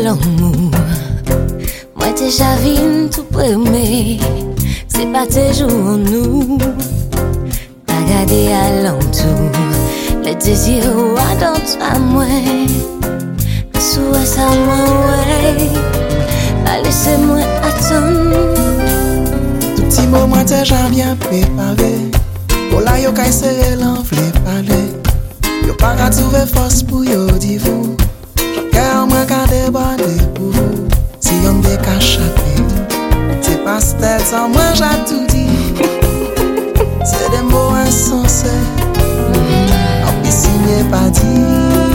l'amour. Moi déjà vine tout premier. C'est pas toujours nous. Pas garder à l'entour. Le désir ou à dans toi moi. Sous ça moi ouais. Pas laisser moi attendre. Tout petit moment déjà bien préparé. Pour là yo kay serrer l'enflé parler. Yo pas qu'à trouver force pour yo dire vous. J'en moi qu'à déborder pour vous. Si on décachaté, c'est pas tête sans moi j'ai tout dit. C'est des mots insensés. En piscine pas dit.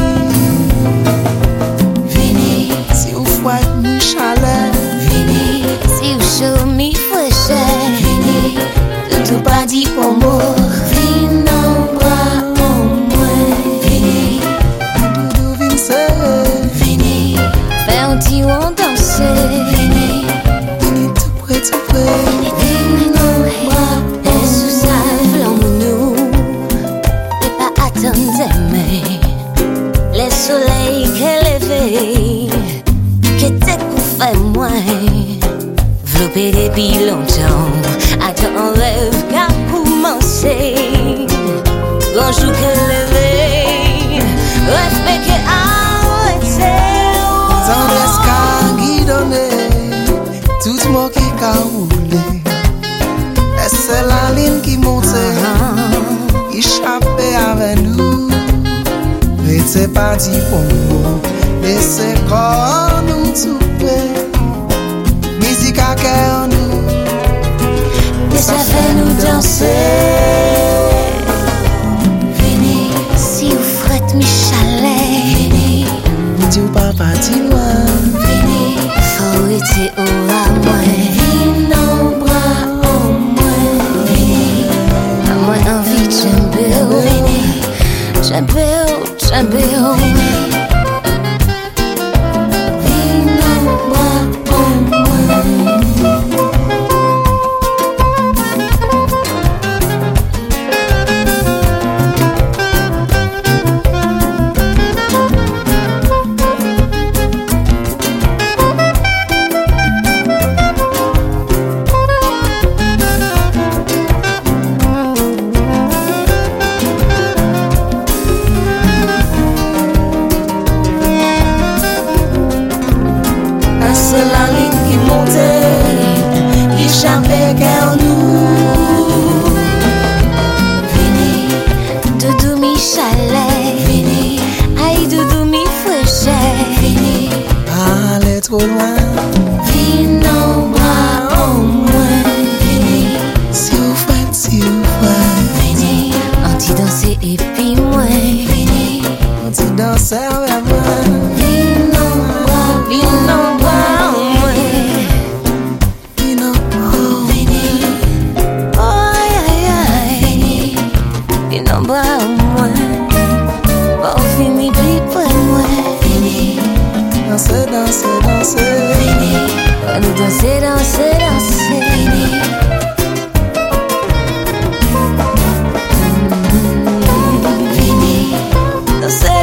Vini, si vous fouette mi chalet. vini, si vous chaud mi fraîcheur. Vini, tout pas dit pour moi. Vini non bras au moins. Vini, Doudou vin serrer. vini, fais un petit on danser. Vini, Vini tout près tout près. vini non bras. Et sous ça flamme nous. Et pas attendre demain. Les soleils qu'elle éveille. Que t'es qu'on fait moins. Vlopé depuis longtemps. Attends un rêve qu'a commencé. Grand jour que levé. Respect que arrêté. Tendresse qu'a guidonné. Tout mot qui qu'a roulé. Et c'est la ligne qui montait. Échappé avec nous. Et c'est pas dit pour nous. Et c'est quand nous tout près. Musique à cœur nous. Et ça fait nous danser. Vini, si vous faites mes chalets. Vini, Dis ou pas parti loin. vini, faut être au à moi. Vini, non bras au moins. Vini, à moi envie de j'aime. Vini, j'aime. Vini, non bras au moins. C'est la ligne qui montait. Échappé cœur nous. Vini, doudou mi chalet. Vini, aïe doudou mi fraîcheur. Vini, Aller trop loin. vini non bras au moins. Vini, Si vous faites. vini, anti-danser et puis moi. Vini, On dit danser avec moi. vini non bras au moins. You know, oh. Vini, oh aïe aïe aïe. Vini, vini non bras au moins. Bon fini puis près moi. Vini. Danser, danser, danser. Vini, on nous danser, danser, danser. Vini, vini, danser,